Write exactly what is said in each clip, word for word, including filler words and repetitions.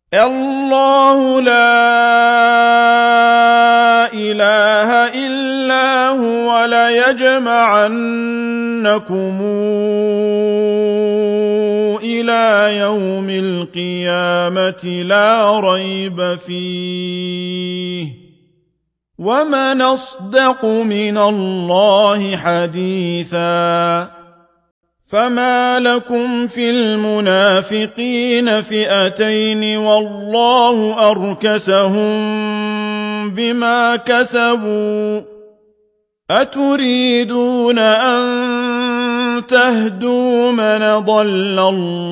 الله لا إله إلا هو ليجمعنكم إلى يوم القيامة لا ريب فيه ومن أصدق من الله حديثا فما لكم في المنافقين فئتين والله أركسهم بما كسبوا أتريدون أن تهدوا من ضل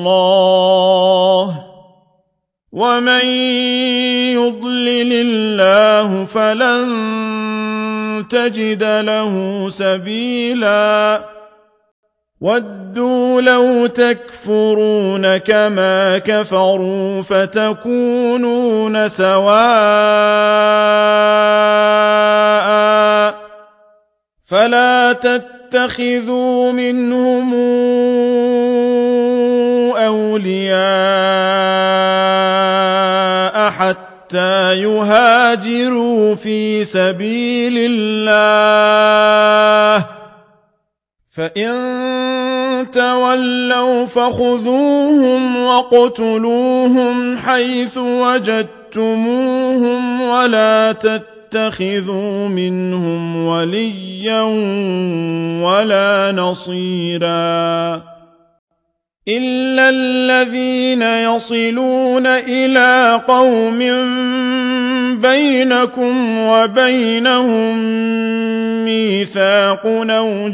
الله ومن يضلل الله فلن تجد له سبيلا ودوا لو تكفرون كما كفروا فتكونون سواء فلا تتخذوا منهم أولياء حتى يهاجروا في سبيل الله فإن تولوا فخذوهم واقتلوهم حيث وجدتموهم ولا تتخذوا منهم وليا ولا نصيرا إلا الذين يصلون إلى قوم بينكم وبينهم ميثاق أو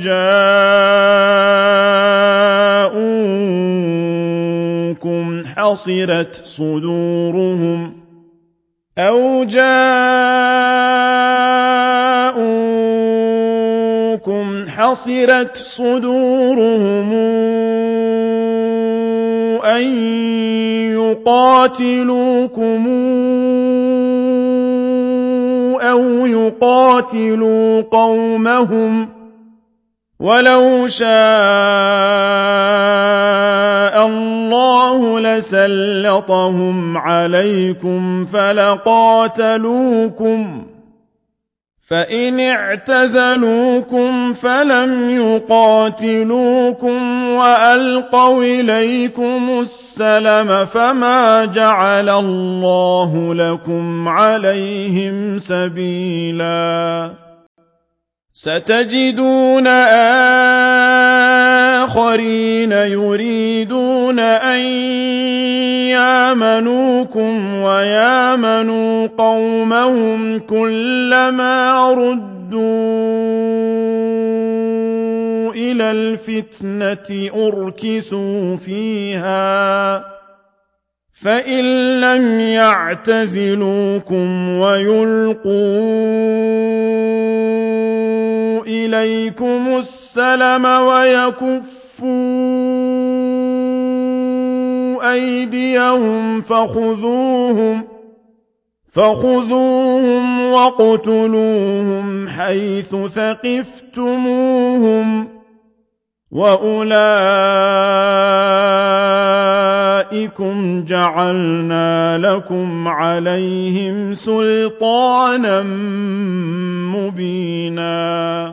جاءوكم حصرت صدورهم أو جاءوكم حصرت صدورهم أن يقاتلوكم أو يقاتلوا قومهم ولو شاء الله لسلطهم عليكم فلقاتلوكم فإن اعتزلوكم فلم يقاتلوكم وألقوا إليكم السلم فما جعل الله لكم عليهم سبيلا ستجدون آخرين يريدون أن يامنوكم ويامنوا قومهم كلما ردوا إلى الفتنة أركسوا فيها فإن لم يعتزلوكم ويلقوا إليكم السلم ويكفوا أيديهم فخذوهم فخذوهم واقتلوهم حيث ثقفتموهم وأولئكم جعلنا لكم عليهم سلطانا مبينا